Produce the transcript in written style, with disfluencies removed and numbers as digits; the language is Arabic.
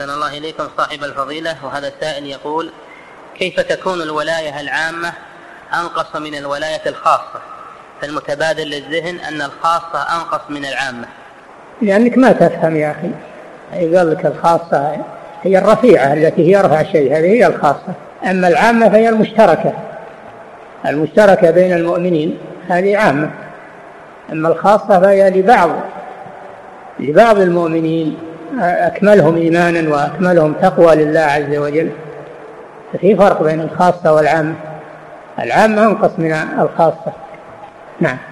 أحسن الله إليكم صاحب الفضيلة. وهذا السائل يقول: كيف تكون الولاية العامة أنقص من الولاية الخاصة؟ فالمتبادل للذهن أن الخاصة أنقص من العامة. لأنك ما تفهم يا أخي. قال لك الخاصة هي الرفيعة التي هي أرفع شيء، هذه هي الخاصة. أما العامة فهي المشتركة بين المؤمنين، هذه عامة. أما الخاصة فهي لبعض المؤمنين أكملهم إيمانا وأكملهم تقوى لله عز وجل. ففي فرق بين الخاصة والعامة. العامة أنقص من الخاصة. نعم.